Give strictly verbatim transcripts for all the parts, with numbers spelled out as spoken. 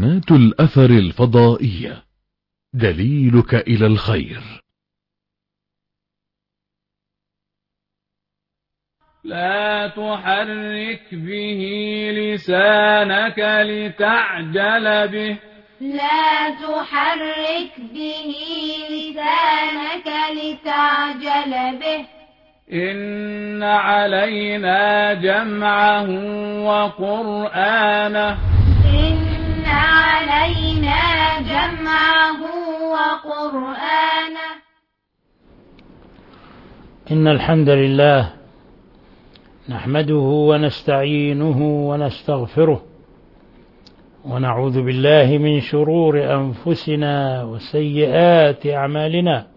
قناة الأثر الفضائية، دليلك إلى الخير. لا تحرك به لسانك لتعجل به لا تحرك به لسانك لتعجل به إن علينا جمعه وقرآنه إن علينا جمعه وقرآنه. إن الحمد لله نحمده ونستعينه ونستغفره ونعوذ بالله من شرور أنفسنا وسيئات أعمالنا.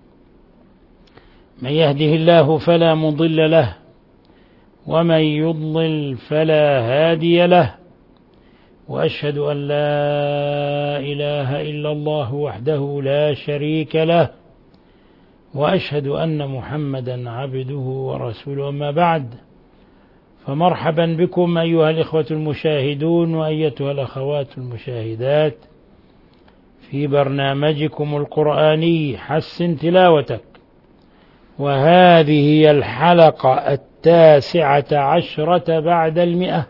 من يهده الله فلا مضل له ومن يضلل فلا هادي له، وأشهد أن لا إله إلا الله وحده لا شريك له، وأشهد أن محمدا عبده ورسوله. أما بعد، فمرحبا بكم أيها الإخوة المشاهدون وأيتها الأخوات المشاهدات في برنامجكم القرآني حسن تلاوتك، وهذه هي الحلقة التاسعة عشرة بعد المئة،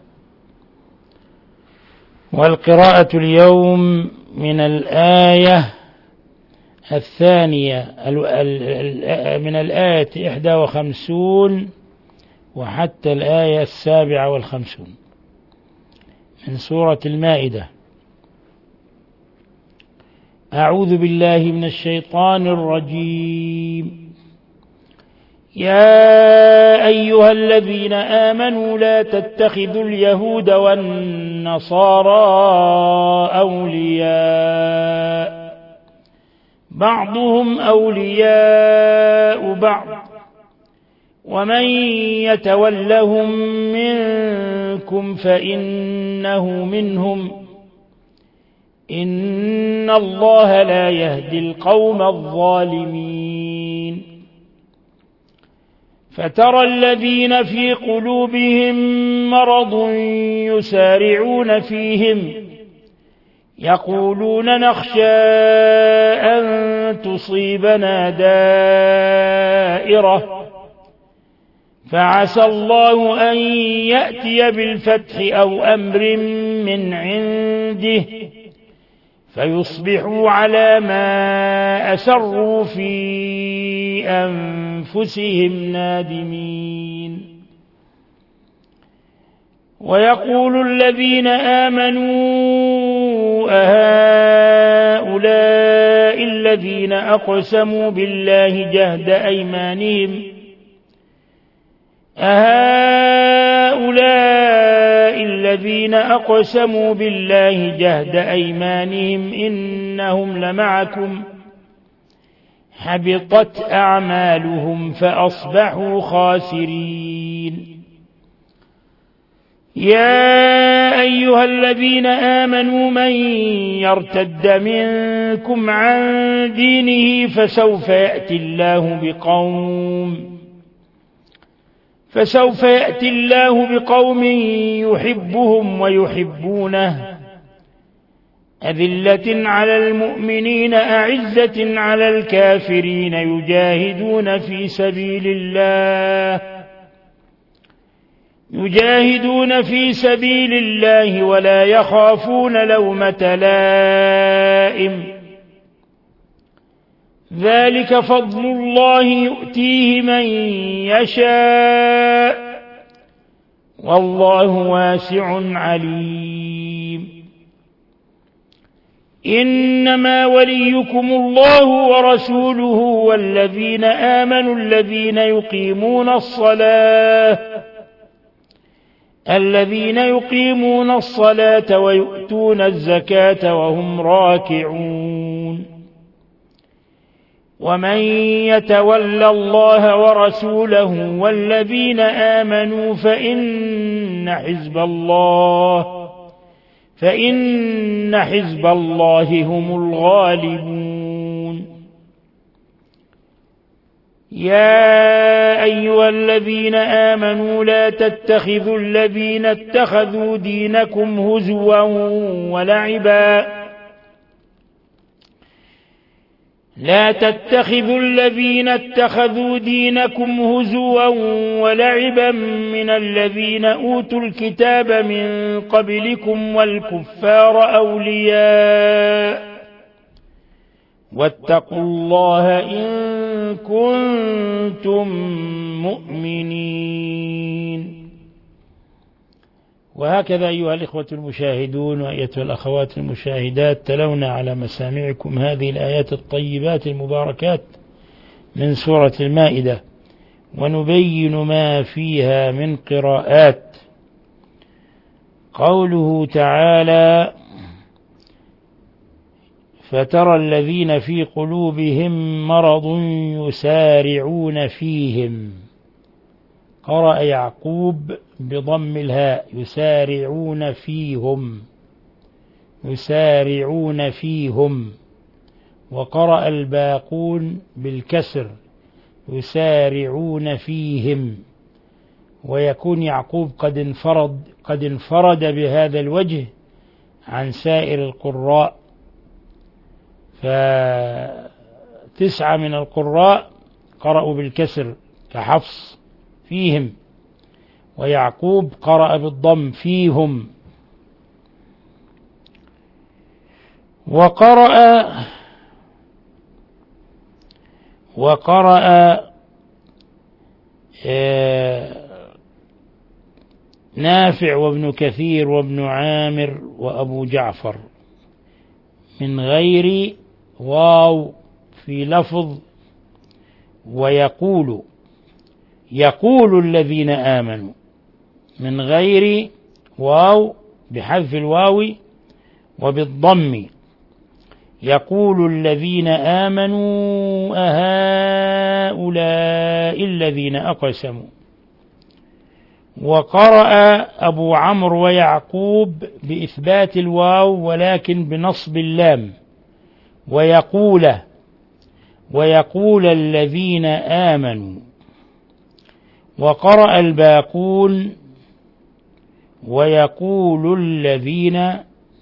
والقراءة اليوم من الآية الثانية من الآية إحدى وخمسون وحتى الآية السابعة والخمسون من سورة المائدة. أعوذ بالله من الشيطان الرجيم. يا أيها الذين آمنوا لا تتخذوا اليهود والنصارى أولياء بعضهم أولياء بعض ومن يتولهم منكم فإنه منهم إن الله لا يهدي القوم الظالمين. فترى الذين في قلوبهم مرض يسارعون فيهم يقولون نخشى أن تصيبنا دائرة فعسى الله أن يأتي بالفتح أو أمر من عنده فيصبحوا على ما أسروا في أنفسهم نادمين. ويقول الذين آمنوا أهؤلاء الذين أقسموا بالله جهد أيمانهم أهؤلاء الذين أقسموا بالله جهد أيمانهم إنهم لمعكم حبطت أعمالهم فأصبحوا خاسرين. يا أيها الذين آمنوا من يرتد منكم عن دينه فسوف يأتي الله بقوم فسوف يأتي الله بقوم يحبهم ويحبونه أذلة على المؤمنين أعزة على الكافرين يجاهدون في سبيل الله يجاهدون في سبيل الله ولا يخافون لومة لائم ذلك فضل الله يؤتيه من يشاء والله واسع عليم. إنما وليكم الله ورسوله والذين آمنوا الذين يقيمون الصلاة الذين يقيمون الصلاة ويؤتون الزكاة وهم راكعون. ومن يتول الله ورسوله والذين آمنوا فإن حزب الله فإن حزب الله هم الغالبون. يا أيها الذين آمنوا لا تتخذوا الذين اتخذوا دينكم هزوا ولعبا لا تتخذوا الذين اتخذوا دينكم هزوا ولعبا من الذين أوتوا الكتاب من قبلكم والكفار أولياء واتقوا الله إن كنتم مؤمنين. وهكذا أيها الإخوة المشاهدون وأيتها الأخوات المشاهدات تلونا على مسامعكم هذه الآيات الطيبات المباركات من سورة المائدة ونبين ما فيها من قراءات. قوله تعالى فترى الذين في قلوبهم مرض يسارعون فيهم، قرأ يعقوب بضم الهاء يسارعون فيهم يسارعون فيهم، وقرأ الباقون بالكسر يسارعون فيهم، ويكون يعقوب قد انفرد قد انفرد بهذا الوجه عن سائر القراء، فتسعة من القراء قرأوا بالكسر كحفص فيهم، ويعقوب قرأ بالضم فيهم. وقرأ وقرأ نافع وابن كثير وابن عامر وأبو جعفر من غير واو في لفظ ويقول يقول الذين آمنوا من غير واو بحذف الواو وبالضم يقول الذين آمنوا أهؤلاء الذين أقسموا. وقرأ أبو عمرو ويعقوب بإثبات الواو ولكن بنصب اللام ويقول ويقول الذين آمنوا. وقرأ الباقون ويقول الذين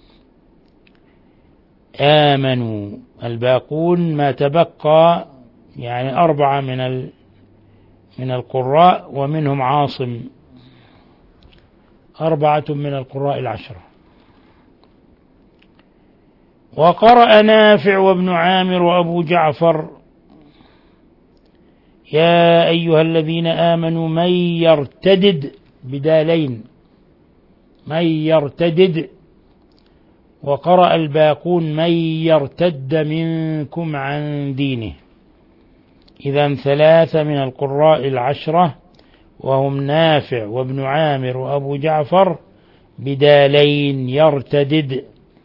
آمنوا. الباقون ما تبقى يعني أربعة من من القراء ومنهم عاصم، أربعة من القراء العشرة. وقرأ نافع وابن عامر وأبو جعفر يا أيها الذين آمنوا من يرتدد بدالين من يرتدد. وقرأ الباقون من يرتد منكم عن دينه. إذن ثلاثة من القراء العشرة وهم نافع وابن عامر وأبو جعفر بدالين يرتدد،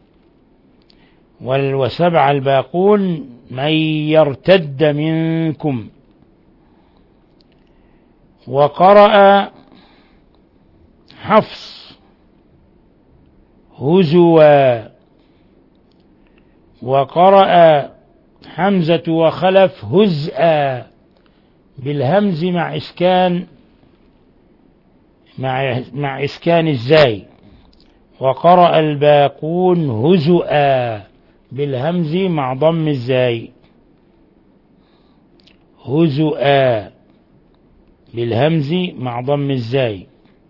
والسبع الباقون من يرتد منكم. وقرأ حفص هزوا، وقرأ حمزة وخلف هزءا بالهمز مع إسكان مع مع إسكان الزاي. وقرأ الباقون هزؤا بالهمز مع ضم الزاي هزؤا بالهمز مع ضم الزاي.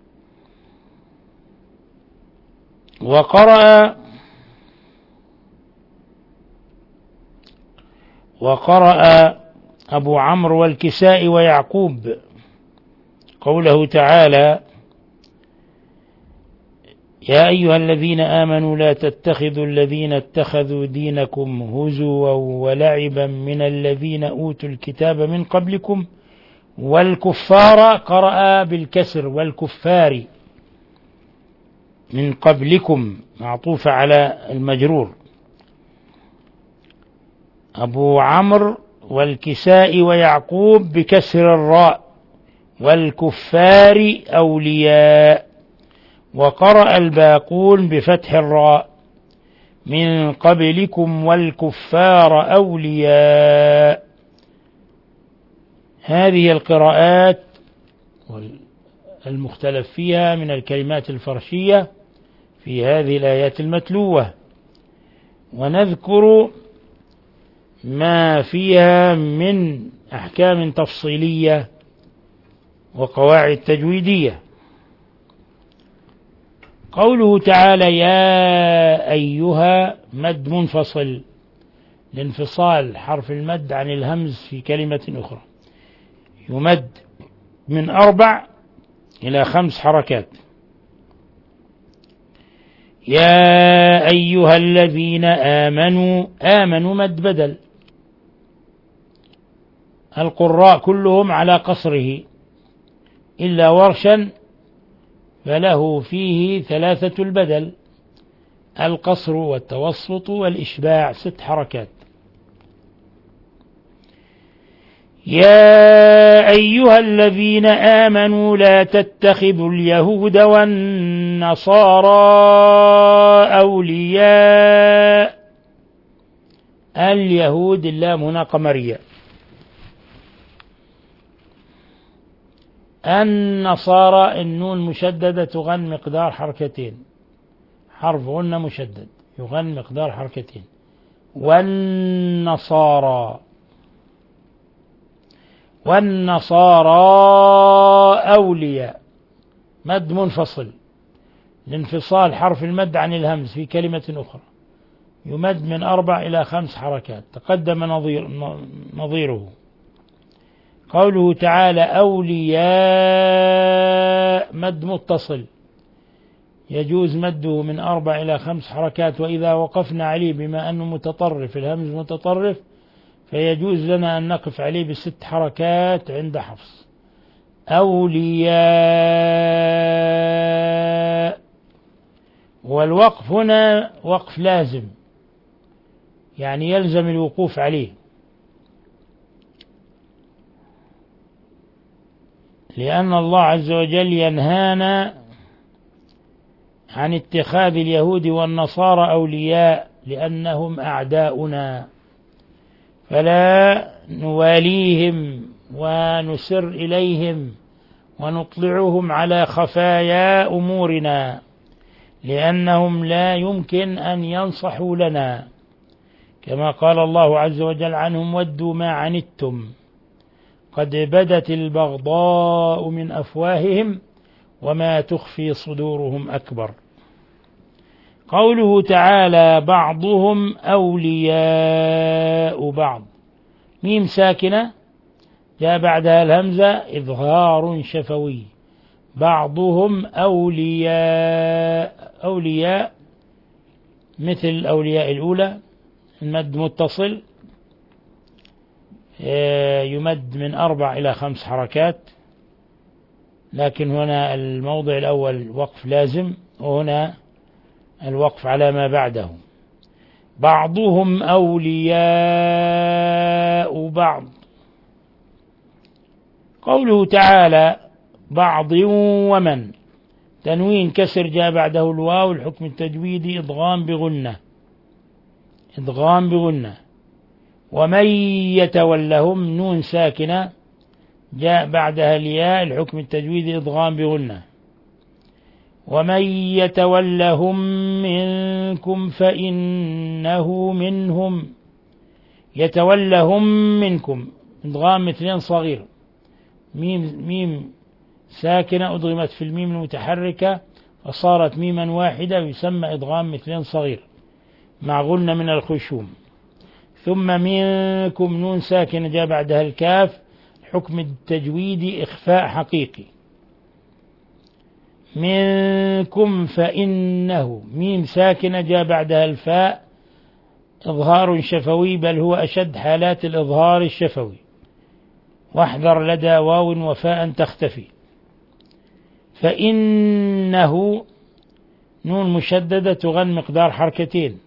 وقرأ وقرأ أبو عمرو والكسائي ويعقوب قوله تعالى يا أيها الذين آمنوا لا تتخذوا الذين اتخذوا دينكم هزوا ولعبا من الذين أوتوا الكتاب من قبلكم والكفار. قرأ بالكسر والكفار من قبلكم معطوف على المجرور. أبو عمرو والكسائي ويعقوب بكسر الراء والكفار أولياء. وقرأ الباقون بفتح الراء من قبلكم والكفار أولياء. هذه القراءات المختلف فيها من الكلمات الفرشية في هذه الآيات المتلوة، ونذكر ما فيها من أحكام تفصيلية وقواعد تجويدية. قوله تعالى يا أيها مد منفصل لانفصال حرف المد عن الهمز في كلمة أخرى، يمد من أربع إلى خمس حركات. يا أيها الذين آمنوا، آمنوا مد بدل، القراء كلهم على قصره إلا ورشا فله فيه ثلاثة البدل، القصر والتوسط والإشباع، ست حركات. يا أيها الذين آمنوا لا تتخذوا اليهود والنصارى أولياء، اليهود اللام هنا قمرية، النصارى النون مشددة تغن مقدار حركتين، حرف غنة مشدد يغن مقدار حركتين. والنصارى، والنصارى أولياء مد منفصل لانفصال حرف المد عن الهمز في كلمة أخرى، يمد من أربع إلى خمس حركات، تقدم نظير نظيره. قوله تعالى أولياء مد متصل يجوز مده من أربع إلى خمس حركات، وإذا وقفنا عليه بما أنه متطرف الهمز متطرف فيجوز لنا أن نقف عليه بست حركات عند حفص. أولياء، والوقف هنا وقف لازم، يعني يلزم الوقوف عليه، لأن الله عز وجل ينهانا عن اتخاذ اليهود والنصارى أولياء لأنهم أعداؤنا، فلا نواليهم ونسر إليهم ونطلعهم على خفايا أمورنا، لأنهم لا يمكن أن ينصحوا لنا، كما قال الله عز وجل عنهم ودوا ما عنتم قد بدت البغضاء من أفواههم وما تخفي صدورهم أكبر. قوله تعالى بعضهم أولياء بعض، ميم ساكنة جاء بعدها الهمزة إظهار شفوي، بعضهم أولياء، أولياء مثل الأولياء الأولى المد متصل يمد من أربع إلى خمس حركات، لكن هنا الموضع الأول وقف لازم، وهنا الوقف على ما بعده. بعضهم أولياء بعض. قوله تعالى بعض ومن، تنوين كسر جاء بعده الواو، الحكم التجويدي إدغام بغنة، إدغام بغنة. ومن يتولهم نون ساكنة جاء بعدها الياء، الحكم التجويدي إدغام بغنة. ومن يتولهم منكم فإنه منهم، يتولهم منكم إدغام مثلين صغير، ميم ميم ساكنة أدغمت في الميم المتحركة فصارت ميما واحدة، يسمى إدغام مثلين صغير مع غنة من الخشوم. ثم منكم نون ساكنة جاء بعدها الكاف، حكم التجويد إخفاء حقيقي. منكم فإنه ميم ساكنة جاء بعدها الفاء، إظهار شفوي، بل هو أشد حالات الإظهار الشفوي، واحذر لدى واو وفاء تختفي. فإنه نون مشددة تغن مقدار حركتين.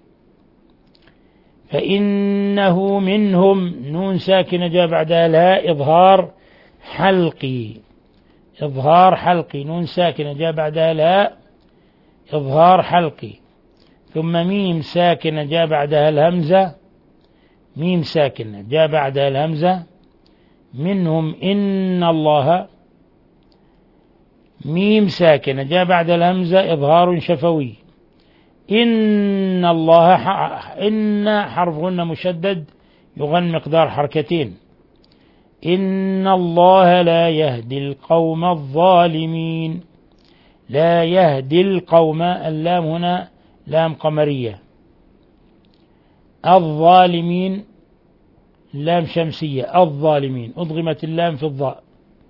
فإنه منهم نون ساكنة جاء بعدها الهاء، إظهار حلقي، إظهار حلقي، نون ساكنة جاء بعدها الهاء، إظهار حلقي. ثم ميم ساكنة جاء بعدها الهمزة، ميم ساكنة جاء بعدها الهمزة، منهم إن الله ميم ساكنة جاء بعد الهمزة إظهار شفوي. إن الله إن حرف غنة مشدد يغن مقدار حركتين. إن الله لا يهدي القوم الظالمين. لا يهدي القوم، اللام هنا لام قمرية. الظالمين لام شمسية. الظالمين أضغمت اللام في الضاء.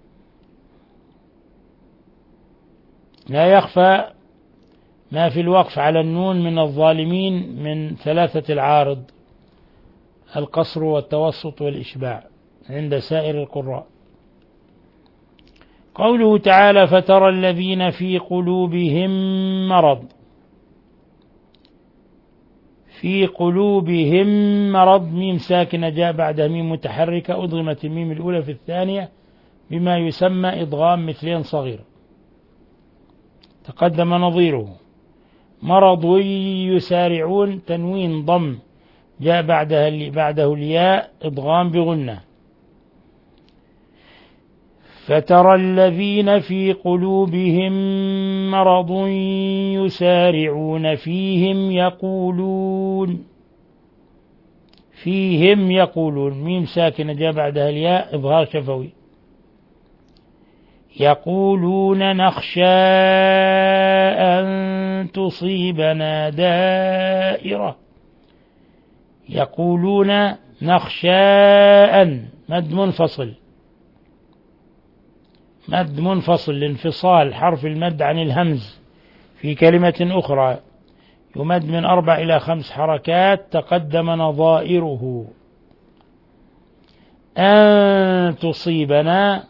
لا يخفى ما في الوقف على النون من الظالمين من ثلاثة العارض: القصر والتوسط والإشباع عند سائر القراء. قوله تعالى: فترى الذين في قلوبهم مرض. في قلوبهم مرض ميم ساكنة جاء بعدها ميم متحركة أضغمت الميم الأولى في الثانية بما يسمى إضغام مثلين صغير تقدم نظيره. مرض يسارعون تنوين ضم جاء بعدها بعده الياء إضغام بغنة. فترى الذين في قلوبهم مرض يسارعون فيهم يقولون. فيهم يقولون ميم ساكنة جاء بعدها الياء إظهار شفوي. يقولون نخشى أن تصيبنا دائرة. يقولون نخشى أن مد منفصل. مد منفصل لانفصال حرف المد عن الهمز في كلمة أخرى يمد من أربع إلى خمس حركات تقدم نظائره. أن تصيبنا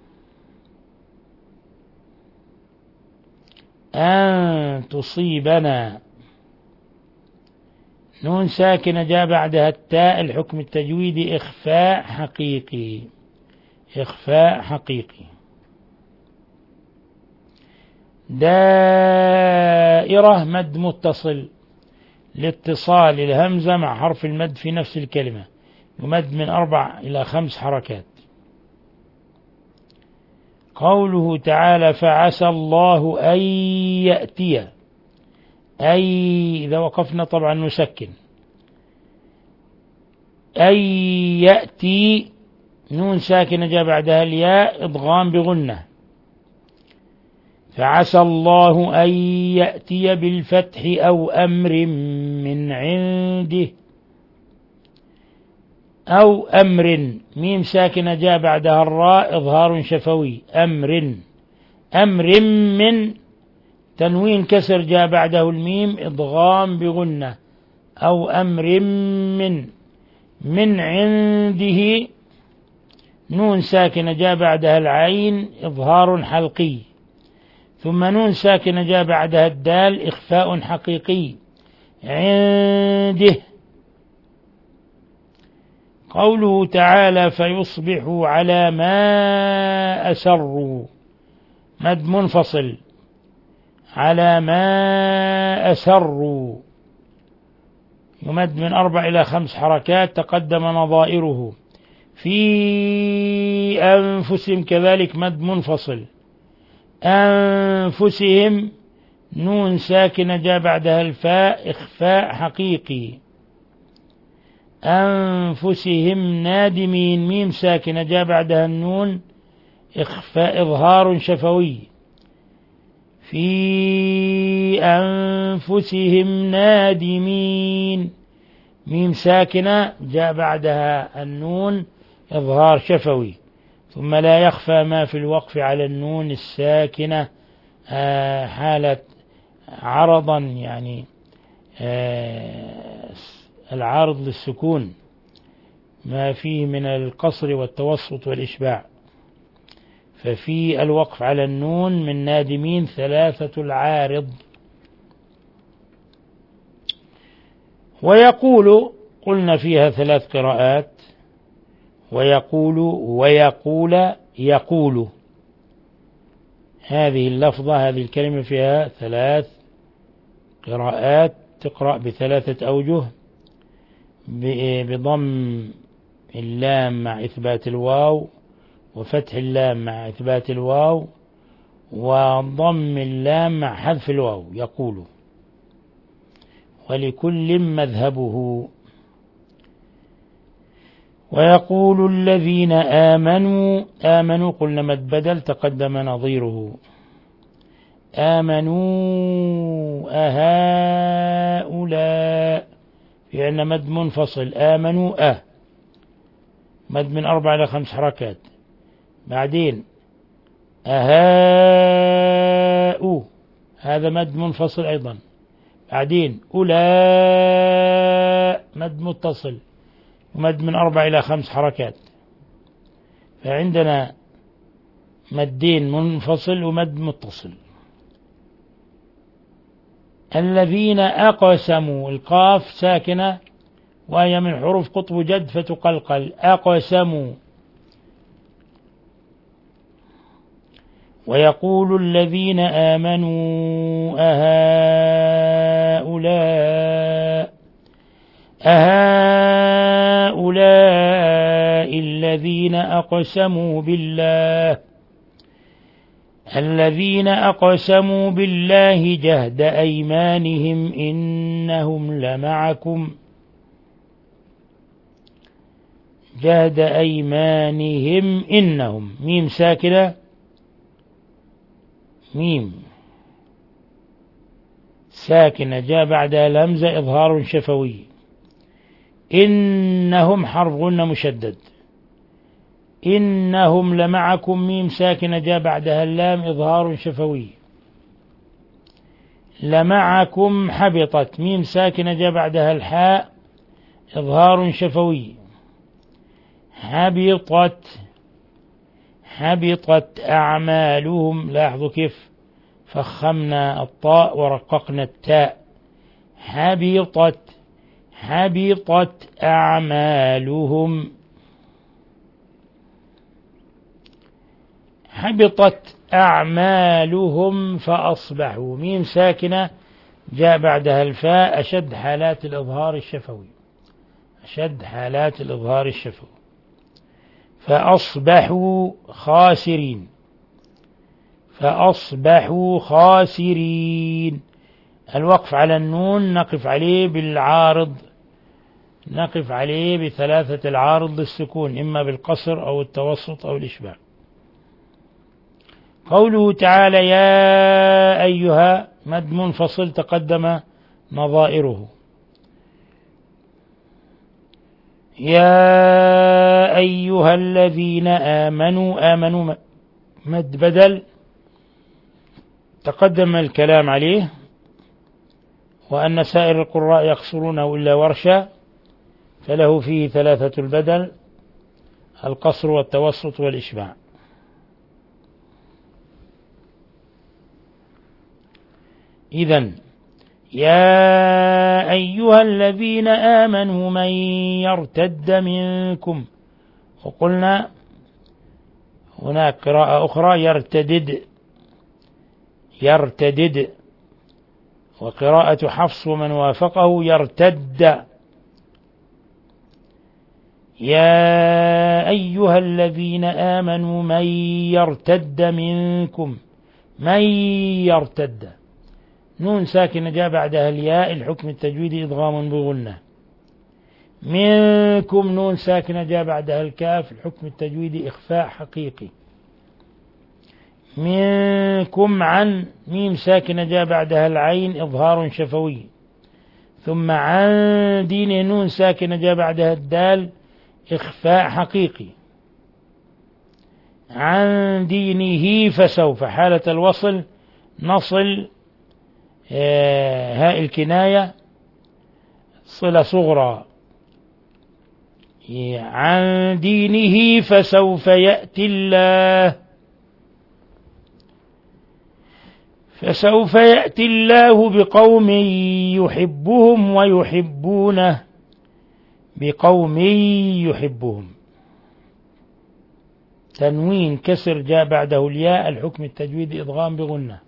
أن تصيبنا نون ساكنة جاء بعدها التاء الحكم التجويدي إخفاء حقيقي. إخفاء حقيقي. دائرة مد متصل لاتصال الهمزة مع حرف المد في نفس الكلمة يمد من أربع إلى خمس حركات. قوله تعالى: فعسى الله أن يأتي. أي إذا وقفنا طبعا نسكن. أن يأتي نون ساكنة جاء بعدها الياء إضغام بغنة. فعسى الله أن يأتي بالفتح أو أمر من عنده. أو أمر ميم ساكنة جاء بعدها الراء إظهار شفوي. أمر أمر من تنوين كسر جاء بعده الميم إضغام بغنة. أو أمر من من عنده نون ساكنة جاء بعدها العين إظهار حلقي. ثم نون ساكنة جاء بعدها الدال إخفاء حقيقي. عنده. قوله تعالى: فيصبحوا على ما أسروا مد منفصل. على ما أسروا يمد من أربع إلى خمس حركات تقدم نظائره. في أنفسهم كذلك مد منفصل. أنفسهم نون ساكنة جاء بعدها الفاء إخفاء حقيقي. أنفسهم نادمين ميم ساكنة جاء بعدها النون إخفاء إظهار شفوي. في أنفسهم نادمين ميم ساكنة جاء بعدها النون إظهار شفوي. ثم لا يخفى ما في الوقف على النون الساكنة حالة عرضا يعني العارض للسكون ما فيه من القصر والتوسط والإشباع. ففي الوقف على النون من نادمين ثلاثة العارض. ويقول قلنا فيها ثلاث قراءات. ويقول ويقول يقول هذه اللفظة هذه الكلمة فيها ثلاث قراءات تقرأ بثلاثة أوجه بضم اللام مع إثبات الواو وفتح اللام مع إثبات الواو، وضم اللام مع حذف الواو. يقول ولكل مذهبه. ويقول الذين آمنوا، آمنوا قلنا مد بدل تقدم نظيره. آمنوا أهؤلاء، في عندنا مد منفصل. آمنوا أه مد من أربع إلى خمس حركات. بعدين أهاء هذا مد منفصل أيضا. بعدين أولاء مد متصل ومد من أربع إلى خمس حركات. فعندنا مدين منفصل ومد متصل. الذين أقسموا، القاف ساكنة وهي من حروف قطب جد فتقلقل. أقسموا. ويقول الذين آمنوا أهؤلاء أهؤلاء الذين أقسموا بالله الذين أقسموا بالله جهد أيمانهم إنهم لمعكم جهد أيمانهم إنهم. ميم ساكنة، ميم ساكنة جاء بعدها الهمزة إظهار شفوي. إنهم حرف غنة مشدد. إنهم لمعكم ميم ساكنة جاء بعدها اللام إظهار شفوي. لمعكم حبطت ميم ساكنة جاء بعدها الحاء إظهار شفوي. حبطت حبطت أعمالهم. لاحظوا كيف فخمنا الطاء ورققنا التاء. حبطت حبطت أعمالهم حبطت أعمالهم فأصبحوا ميم ساكنة جاء بعدها الفاء أشد حالات الإظهار الشفوي أشد حالات الإظهار الشفوي. فأصبحوا خاسرين فأصبحوا خاسرين. الوقف على النون نقف عليه بالعارض نقف عليه بثلاثة العارض للسكون، إما بالقصر أو التوسط أو الإشباع. قوله تعالى يا أيها مد منفصل تقدم نظائره. يا أيها الذين آمنوا آمنوا مد بدل تقدم الكلام عليه، وأن سائر القراء يقصرونه إلا ورشا، فله فيه ثلاثة البدل القصر والتوسط والإشباع. إذن يا أيها الذين آمنوا من يرتد منكم، وقلنا هناك قراءة أخرى يرتدد يرتدد وقراءة حفص ومن وافقه يرتد. يا أيها الذين آمنوا من يرتد منكم من يرتد نون ساكنة جاء بعدها الياء الحكم التجويدي إضغام بغنة. منكم نون ساكنة جاء بعدها الكاف الحكم التجويدي إخفاء حقيقي. منكم عن ميم ساكنة جاء بعدها العين إظهار شفوي. ثم عن دين نون ساكنة جاء بعدها الدال إخفاء حقيقي. عن دينه فسوف حالة الوصل نصل هاء الكناية صلة صغرى. عن دينه فسوف يأتي الله فسوف يأتي الله بقوم يحبهم ويحبونه بقوم يحبهم. تنوين كسر جاء بعده الياء الحكم التجويدي إضغام بغنة.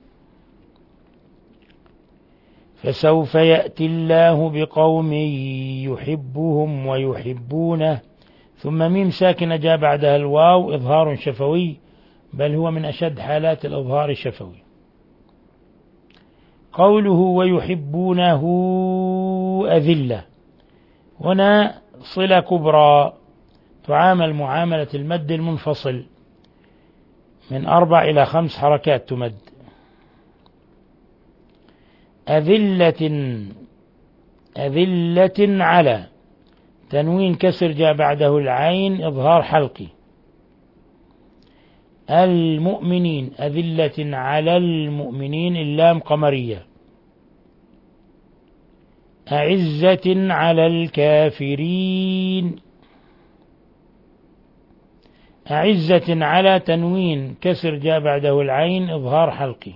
فسوف يأتي الله بقوم يحبهم ويحبونه ثم ميم ساكنة جاء بعدها الواو إظهار شفوي، بل هو من أشد حالات الإظهار الشفوي. قوله ويحبونه أذلة، هنا صلة كبرى تعامل معاملة المد المنفصل، من أربع إلى خمس حركات تمد. أذلة أذلة على، تنوين كسر جاء بعده العين إظهار حلقي. المؤمنين أذلة على المؤمنين، اللام قمرية. أعزة على الكافرين، أعزة على، تنوين كسر جاء بعده العين إظهار حلقي.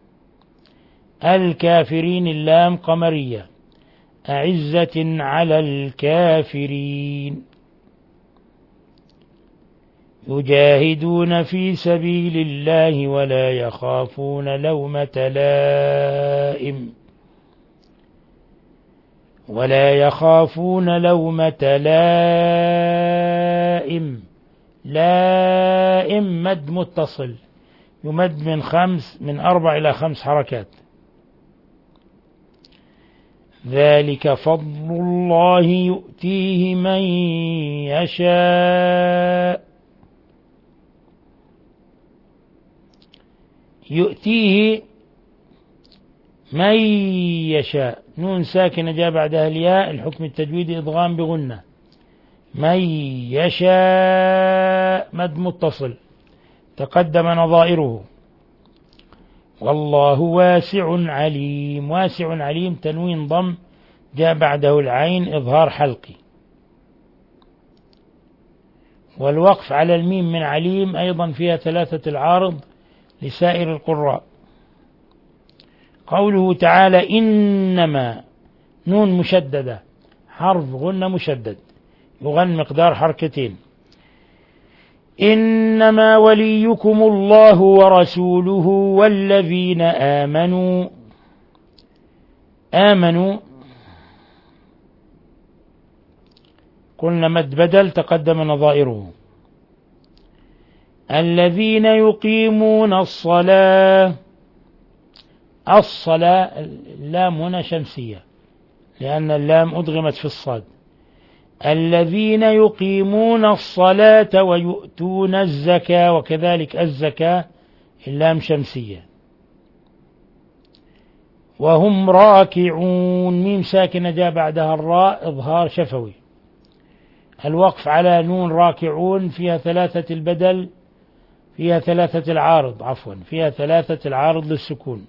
الكافرين اللام قمرية. أعزة على الكافرين. يجاهدون في سبيل الله ولا يخافون لومة لائم، ولا يخافون لومة لائم. لائم مد متصل، يمد من خمس من أربع إلى خمس حركات. ذلك فضل الله يؤتيه من يشاء. يؤتيه من يشاء، نون ساكنة جاء بعدها الياء، الحكم التجويدي إضغام بغنة. من يشاء مد متصل، تقدم نظائره. والله واسع عليم، واسع عليم تنوين ضم جاء بعده العين إظهار حلقي. والوقف على الميم من عليم أيضا فيها ثلاثة العارض لسائر القراء. قوله تعالى إنما، نون مشددة حرف غنة مشدد، يغن مقدار حركتين. إنما وليكم الله ورسوله والذين آمنوا. آمنوا قلنا مد بدل تقدم نظائره. الذين يقيمون الصلاة، الصلاة اللام هنا شمسية لأن اللام أدغمت في الصاد. الذين يقيمون الصلاة ويؤتون الزكاة، وكذلك الزكاة اللام شمسية. وهم راكعون، ميم ساكنة جاء بعدها الراء إظهار شفوي. الوقف على نون راكعون فيها ثلاثة البدل، فيها ثلاثة العارض عفوا فيها ثلاثة العارض للسكون.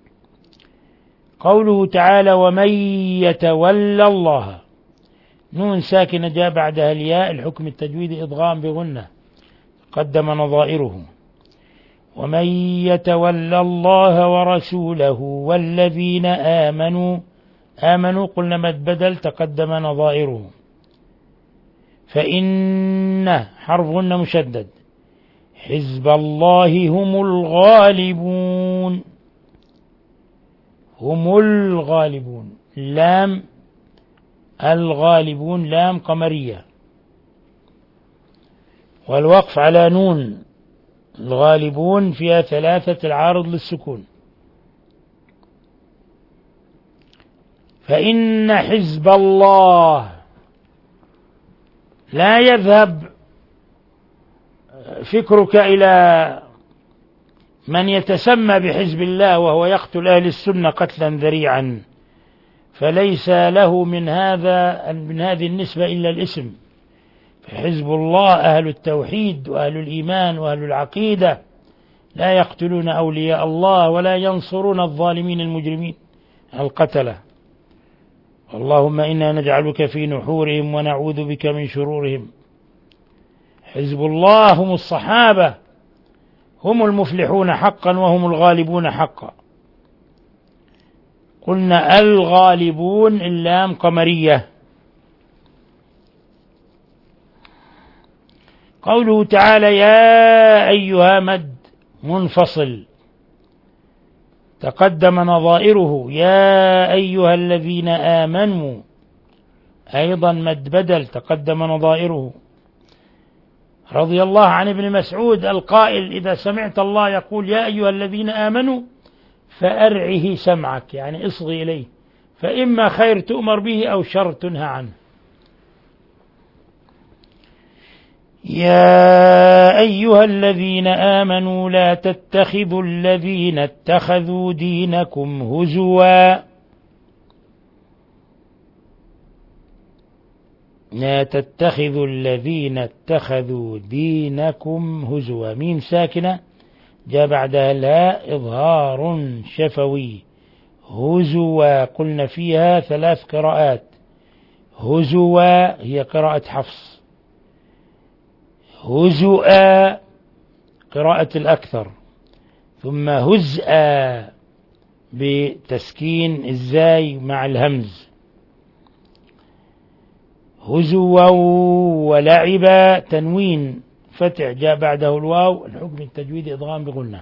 قوله تعالى ومن يتولى الله، نون ساكنة جاء بعدها الياء، الحكم التجويدي إضغام بغنة قدم نظائره. ومن يتولى الله ورسوله والذين آمنوا، آمنوا قلنا مد بدل تقدم نظائره. فإن حرف غنة مشدد. حزب الله هم الغالبون، هم الغالبون، لام الغالبون لام قمرية. والوقف على نون الغالبون فيها ثلاثة العارض للسكون. فإن حزب الله، لا يذهب فكرك إلى من يتسمى بحزب الله وهو يقتل أهل السنة قتلا ذريعا، فليس له من هذا من هذه النسبة إلا الاسم. فحزب الله أهل التوحيد وأهل الإيمان وأهل العقيدة، لا يقتلون أولياء الله ولا ينصرون الظالمين المجرمين القتلة. اللهم إنا نجعلك في نحورهم ونعوذ بك من شرورهم. حزب الله هم الصحابة، هم المفلحون حقا وهم الغالبون حقا. قلنا الغالبون اللام قمرية. قوله تعالى يا أيها مد منفصل تقدم نظائره. يا أيها الذين آمنوا أيضا مد بدل تقدم نظائره. رضي الله عن ابن مسعود القائل: إذا سمعت الله يقول يا أيها الذين آمنوا فأرعه سمعك، يعني اصغي إليه، فإما خير تؤمر به أو شر تنهى عنه. يا أيها الذين آمنوا لا تتخذوا الذين اتخذوا دينكم هزوا لا تتخذوا الذين اتخذوا دينكم هزوا. ميم ساكنة جاء بعدها الهاء إظهار شفوي. هزوا قلنا فيها ثلاث قراءات. هزوا هي قراءة حفص، هزؤا قراءة الأكثر، ثم هزءا بتسكين الزاي مع الهمز. هزوا ولعبا تنوين فتح جاء بعده الواو، الحكم التجويد إضغام بغنة.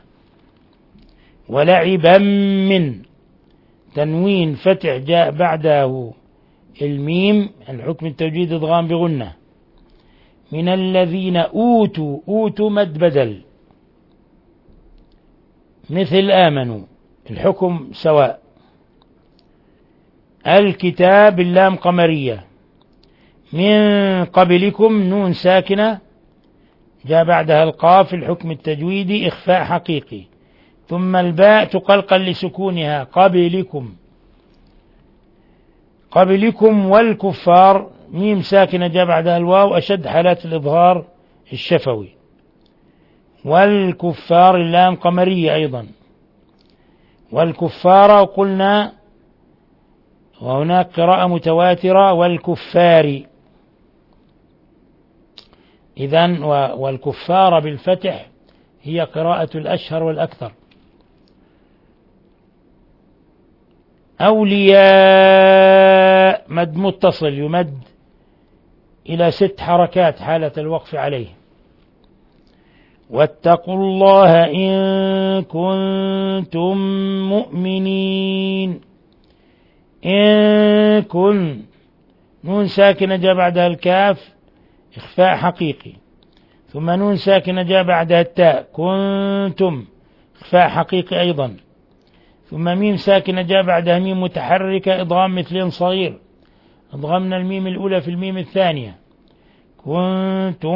ولعبا من تنوين فتح جاء بعده الميم، الحكم التجويد إضغام بغنة. من الذين أوتوا أوتوا مد بدل مثل آمنوا، الحكم سواء. الكتاب اللام قمرية. من قبلكم نون ساكنة جاء بعدها القاف، الحكم التجويدي إخفاء حقيقي، ثم الباء تقلقل لسكونها. قبلكم قبلكم. والكفار ميم ساكنة جاء بعدها الواو، أشد حالات الإظهار الشفوي. والكفار اللام قمرية أيضا. والكفار قلنا، وهناك قراءة متواترة والكفار. إذن والكفار بالفتح هي قراءة الأشهر والأكثر. أولياء مد متصل يمد إلى ست حركات حالة الوقف عليه. واتقوا الله إن كنتم مؤمنين. إن كن نون ساكنة جاء بعدها الكاف إخفاء حقيقي، ثم نون ساكنة جاء بعدها التاء كنتم إخفاء حقيقي أيضا، ثم ميم ساكنة جاء بعدها ميم متحركة إضغام مثلين صغير، أضغمنا الميم الأولى في الميم الثانية. كنتم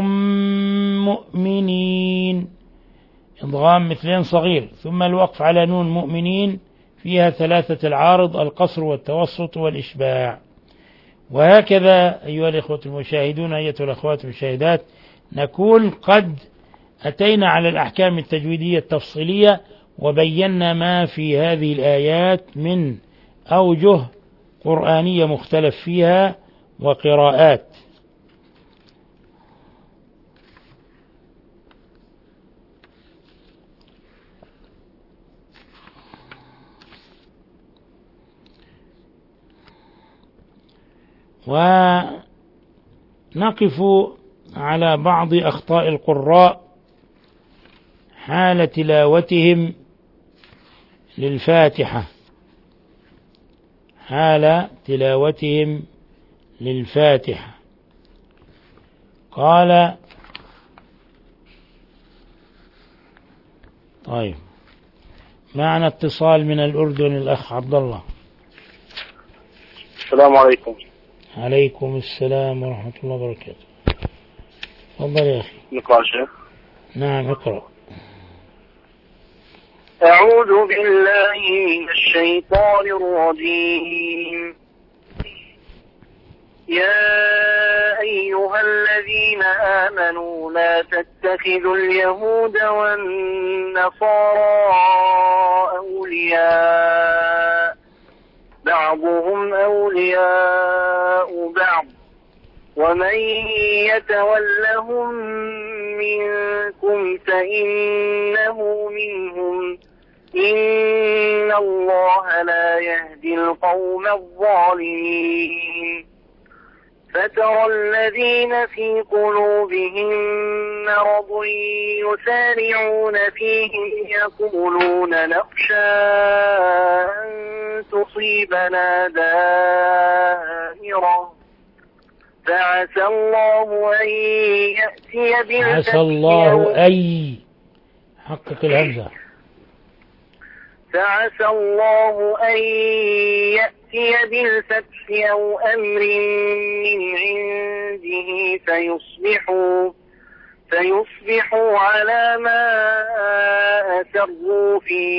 مؤمنين إضغام مثلين صغير، ثم الوقف على نون مؤمنين فيها ثلاثة العارض: القصر والتوسط والإشباع. وهكذا أيها الإخوة المشاهدون أيتها الأخوات المشاهدات، نكون قد أتينا على الأحكام التجويدية التفصيلية وبينا ما في هذه الآيات من أوجه قرآنية مختلف فيها وقراءات. ونقف على بعض أخطاء القراء حال تلاوتهم للفاتحة حال تلاوتهم للفاتحة. قال طيب معنا اتصال من الأردن، الأخ عبد الله. السلام عليكم. عليكم السلام ورحمة الله وبركاته. تفضل يا أخي. نقرأ شيخ. نعم اقرأ. أعوذ بالله من الشيطان الرجيم. يا أيها الذين آمنوا لا تتخذوا اليهود والنصارى أولياء بعضهم أولياء بعض ومن يتولهم منكم فإنه منهم إن الله لا يهدي القوم الظالمين. فترى الذين في قلوبهم مرض يسارعون فيهم يقولون نخشى أن تصيبنا دائرة فعسى الله أن يأتي بالفتح عسى الله أي حقق الهمزة فعسى الله أن يأتي بالفتح أو أمر من عنده فيصبحوا فيصبحوا على ما أسروا في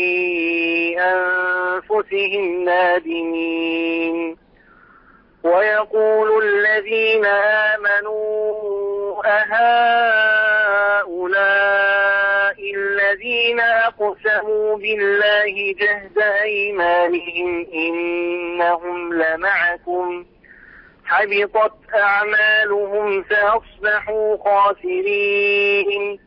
أنفسهم نادمين. ويقول الذين آمنوا أهؤلاء الذين أقسموا بالله جهد أيمانهم إنهم لمعكم حبطت أعمالهم فأصبحوا خاسرين.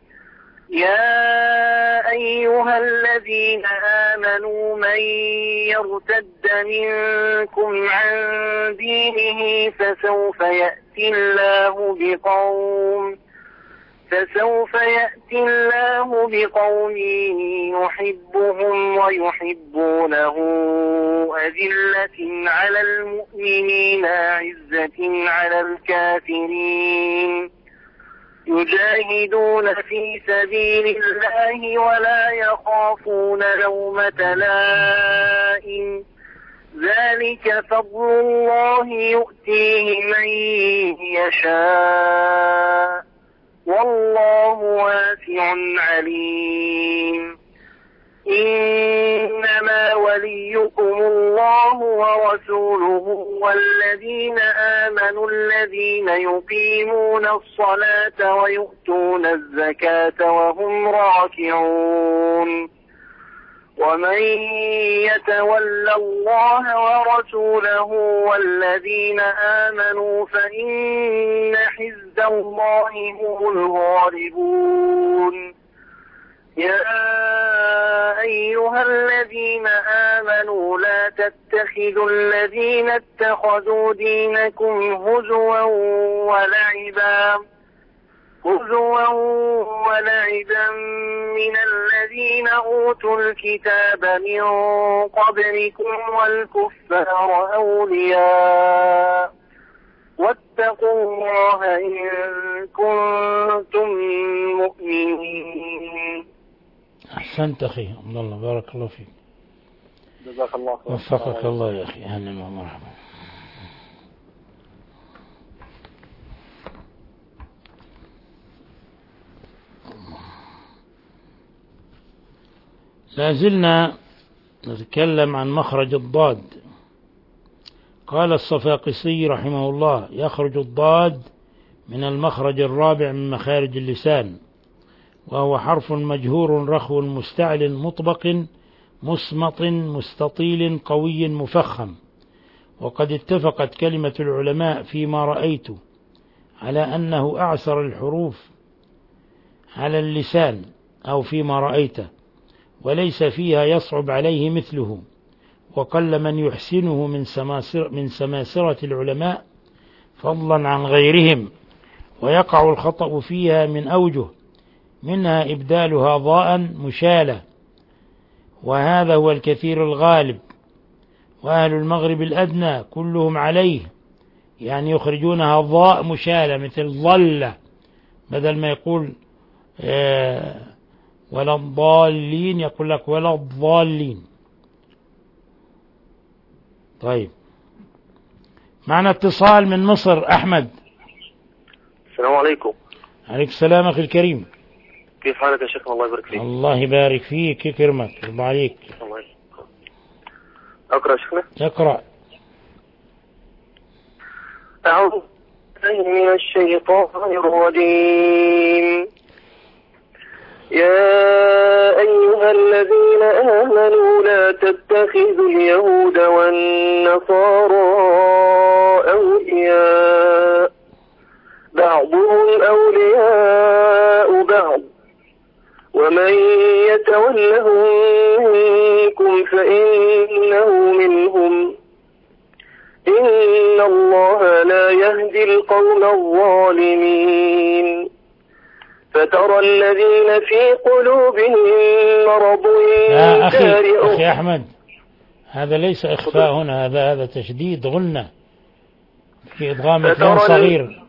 يا أيها الذين آمنوا من يرتد منكم عن دينه فسوف يأتي الله بقوم فسوف يأتي الله بقوم يحبهم ويحبونه أذلة على المؤمنين أعزة على الكافرين يجاهدون في سبيل الله ولا يخافون لومة لائم ذلك فضل الله يؤتيه من يشاء والله واسع عليم. إنما وليكم الله ورسوله والذين آمنوا الذين يقيمون الصلاة ويؤتون الزكاة وهم راكعون. ومن يتول الله ورسوله والذين آمنوا فإن حزب الله هم الغالبون. يا أيها الذين آمنوا لا تتخذوا الذين اتخذوا دينكم هزوا ولعبا هزوا ولعبا من الذين أوتوا الكتاب من قبلكم والكفار أولياء واتقوا الله إن كنتم مؤمنين. أحسنت أخي عبد الله بارك الله فيك جزاك الله خير. وفقك الله يا أخي أهلا ومرحبا. لازلنا نتكلم عن مخرج الضاد. قال الصفاقسي رحمه الله يخرج الضاد من المخرج الرابع من مخارج اللسان وهو حرف مجهور رخو مستعل مطبق مصمط مستطيل قوي مفخم. وقد اتفقت كلمة العلماء فيما رأيت على أنه أعسر الحروف على اللسان أو فيما رأيته وليس فيها يصعب عليه مثله وقل من يحسنه من سماسرة, من سماسرة العلماء فضلا عن غيرهم ويقع الخطأ فيها من أوجه منها إبدالها ضاء مشالة وهذا هو الكثير الغالب وأهل المغرب الأدنى كلهم عليه يعني يخرجونها ضاء مشالة مثل ظل بدل ما يقول آه ولا الضالين يقول لك ولا الضالين. طيب معنا اتصال من مصر. أحمد. السلام عليكم. عليك السلام أخي الكريم. كيف حالك يا شيخ؟ الله يبارك فيك. الله يبارك فيك يكرمك يرضى عليك. الله يبارك. أقرأ شيخنا؟ اقرأ. أعوذ بالله من الشيطان الرجيم. يا أيها الذين آمنوا لا تتخذوا اليهود والنصارى أولياء بعضهم أولياء بعض ومن يتولهم منكم فإنه منهم إن الله لا يهدي القوم الظالمين. فترى الذين في قلوبهم مرض يا أخي أخي أحمد هذا ليس إخفاء هنا هذا هذا تشديد غنة في إدغام اثنين صغير.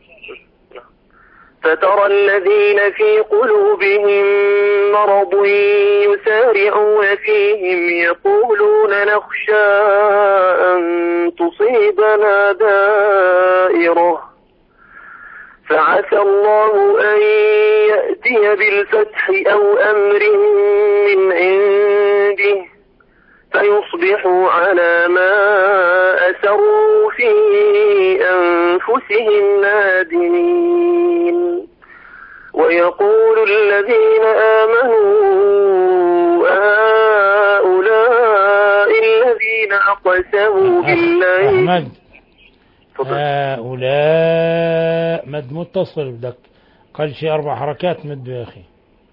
فترى الذين في قلوبهم مرض يسارعون فيهم يقولون نخشى أن تصيبنا دائرة فعسى الله أن يأتي بالفتح أو أمر من عنده فيصبحوا على ما أسروا في أنفسهم نادمين. ويقول الذين آمنوا هؤلاء الذين أقسموا بالله أحمد هؤلاء مد متصل بدك قال شيء أربع حركات مد يا أخي.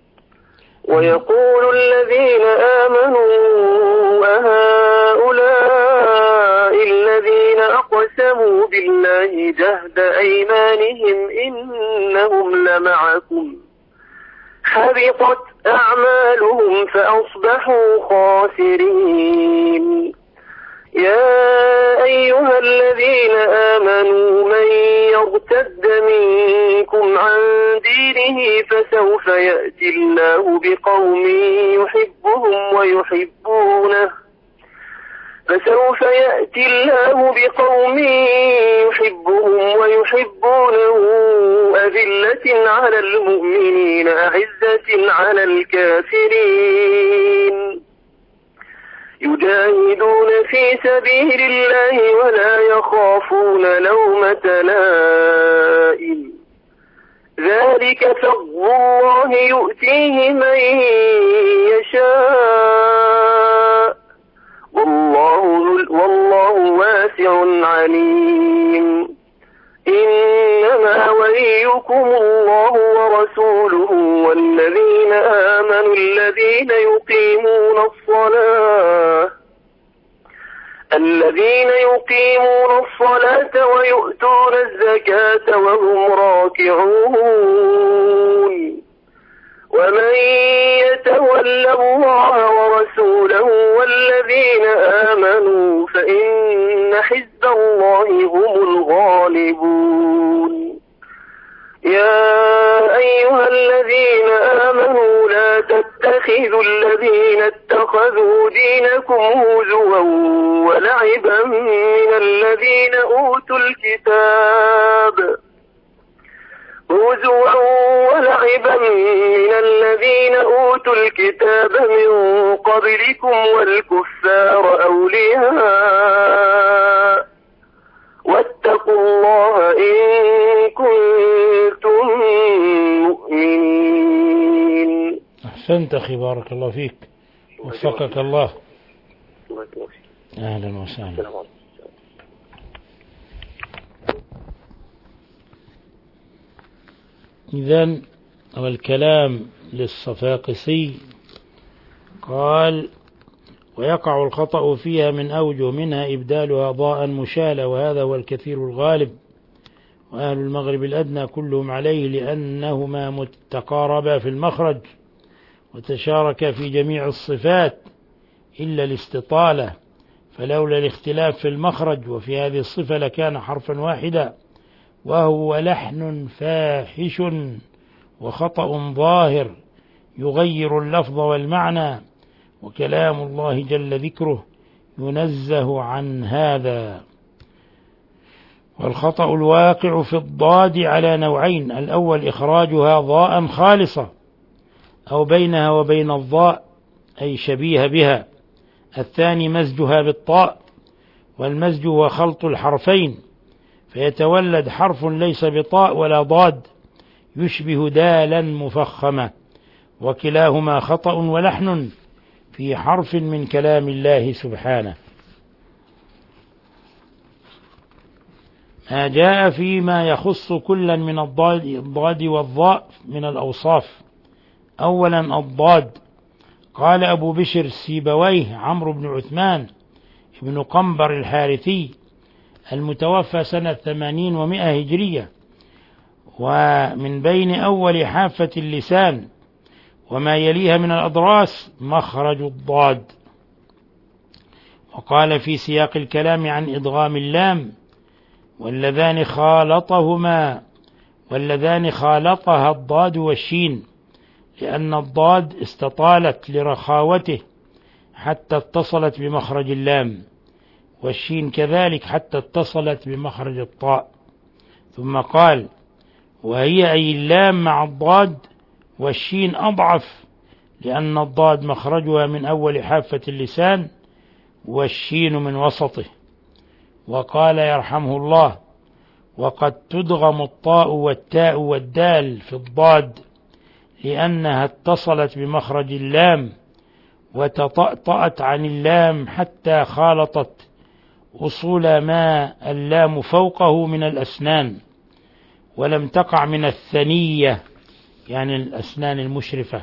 ويقول الذين آمنوا أهؤلاء الذين أقسموا بالله جهد أيمانهم إنهم لمعكم حبطت أعمالهم فأصبحوا خاسرين. يا أيها الذين آمنوا من يرتد منكم عن دينه فسوف يأتي الله بقوم يحبهم ويحبونه فسوف يأتي الله بقوم يحبهم ويحبونه أذلة على المؤمنين أعزة على الكافرين يجاهدون في سبيل الله ولا يخافون لومة لائم ذلك فضل الله يؤتيه من يشاء والله, والله واسع عليم. إنما وليكم الله ورسوله والذين آمنوا الذين يقيمون الصلاة الذين يقيمون الصلاة ويؤتون الزكاة وهم راكعون. ومن يتول الله ورسوله والذين آمنوا فإن حزب الله هم الغالبون. يا أيها الذين آمنوا لا تتخذوا الذين اتخذوا دينكم هزوا ولعبا من الذين أوتوا الكتاب هزوا ولعبا من الذين أوتوا الكتاب من قبلكم والكفار أولياء واتقوا الله إن كنتم مؤمنين. أحسنت أخي بارك الله فيك وفقك الله. أهلا وسهلا. إذن والكلام للصفاقسي قال ويقع الخطأ فيها من أوجه منها إبدالها ضاء مشالة وهذا هو الكثير الغالب وأهل المغرب الأدنى كلهم عليه لأنهما متقاربا في المخرج وتشاركا في جميع الصفات إلا الاستطالة فلولا الاختلاف في المخرج وفي هذه الصفة لكان حرفا واحدا وهو لحن فاحش وخطأ ظاهر يغير اللفظ والمعنى وكلام الله جل ذكره ينزه عن هذا. والخطأ الواقع في الضاد على نوعين الأول إخراجها ضاء خالصة أو بينها وبين الضاء أي شبيه بها الثاني مزجها بالطاء والمزج هو خلط الحرفين فيتولد حرف ليس بطاء ولا ضاد يشبه دالا مفخمة وكلاهما خطأ ولحن في حرف من كلام الله سبحانه. ما جاء فيما يخص كلا من الضاد والضاء من الأوصاف. أولا الضاد قال أبو بشر السيبويه عمرو بن عثمان ابن قنبر الحارثي المتوفى سنة ثمانين ومائة هجرية ومن بين أول حافة اللسان وما يليها من الأضراس مخرج الضاد. وقال في سياق الكلام عن إدغام اللام واللذان خالطهما واللذان خالطها الضاد والشين، لأن الضاد استطالت لرخاوته حتى اتصلت بمخرج اللام، والشين كذلك حتى اتصلت بمخرج الطاء. ثم قال: وهي أي اللام مع الضاد، والشين أضعف، لأن الضاد مخرجها من أول حافة اللسان والشين من وسطه. وقال يرحمه الله: وقد تدغم الطاء والتاء والدال في الضاد، لأنها اتصلت بمخرج اللام وتطأطأت عن اللام حتى خالطت أصول ما اللام فوقه من الأسنان، ولم تقع من الثنية يعني الأسنان المشرفة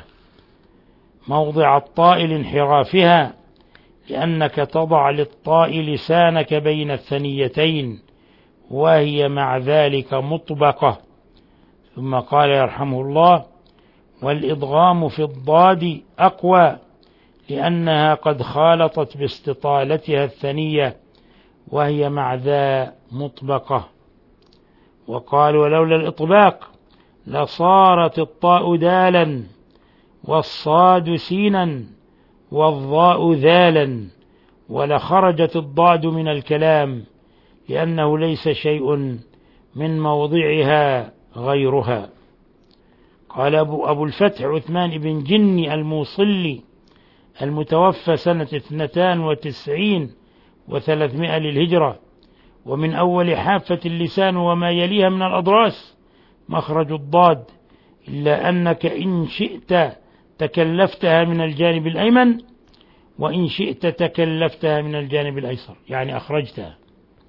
موضع الطاء لانحرافها، لأنك تضع للطاء لسانك بين الثنيتين وهي مع ذلك مطبقة. ثم قال يرحمه الله: والإضغام في الضاد أقوى، لأنها قد خالطت باستطالتها الثنية وهي مع ذا مطبقة. وقال: ولولا الإطباق لصارت الطاء دالا والصاد سينا والضاء ذالا، ولخرجت الضاد من الكلام، لأنه ليس شيء من موضعها غيرها. قال أبو, أبو الفتح عثمان بن جني الموصلي المتوفى سنة اثنتان وتسعين وثلاثمائة للهجرة: ومن أول حافة اللسان وما يليها من الأضراس مخرج الضاد، إلا أنك إن شئت تكلفتها من الجانب الأيمن، وإن شئت تكلفتها من الجانب الأيسر، يعني أخرجتها.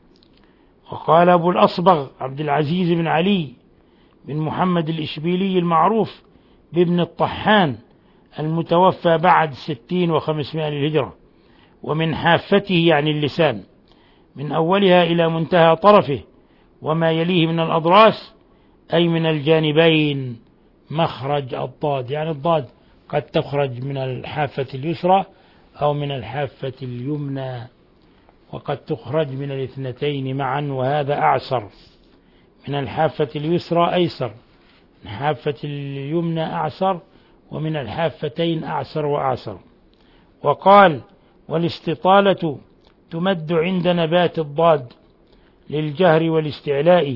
وقال أبو الأصبغ عبد العزيز بن علي بن محمد الإشبيلي المعروف بابن الطحان المتوفى بعد ستين وخمسمائة للهجرة: ومن حافته يعني اللسان من أولها إلى منتهى طرفه وما يليه من الأضراس، أي من الجانبين، مخرج الضاد، يعني الضاد قد تخرج من الحافة اليسرى أو من الحافة اليمنى، وقد تخرج من الاثنتين معا، وهذا أعسر. من الحافة اليسرى أيسر، من الحافة اليمنى أعسر، ومن الحافتين أعسر وأعسر. وقال: والاستطالة تمد عند نبات الضاد للجهر والاستعلاء،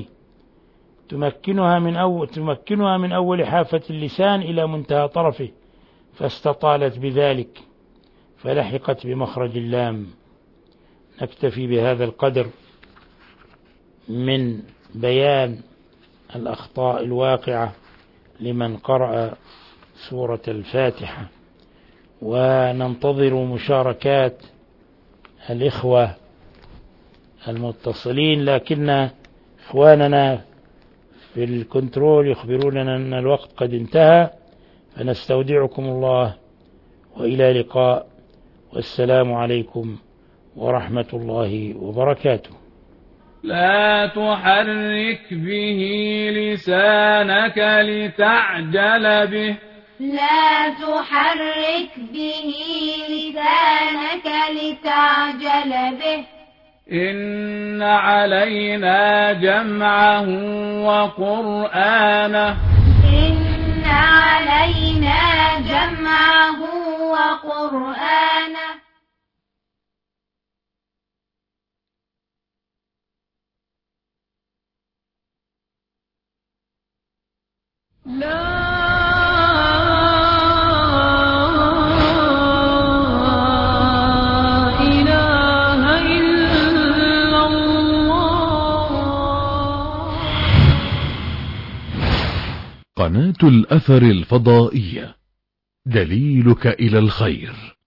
تمكنها من أول, تمكنها من أول حافة اللسان إلى منتهى طرفه، فاستطالت بذلك فلحقت بمخرج اللام. نكتفي بهذا القدر من بيان الأخطاء الواقعة لمن قرأ سورة الفاتحة، وننتظر مشاركات الإخوة المتصلين، لكن إخواننا في الكنترول يخبروننا أن الوقت قد انتهى، فنستودعكم الله وإلى لقاء، والسلام عليكم ورحمة الله وبركاته. لا تحرك به لسانك لتعجل به لا تحرك به لسانك لتعجل به إن علينا جمعه وقرآنه إن علينا جمعه وقرآنه لا إله إلا الله. قناة الأثر الفضائية، دليلك إلى الخير.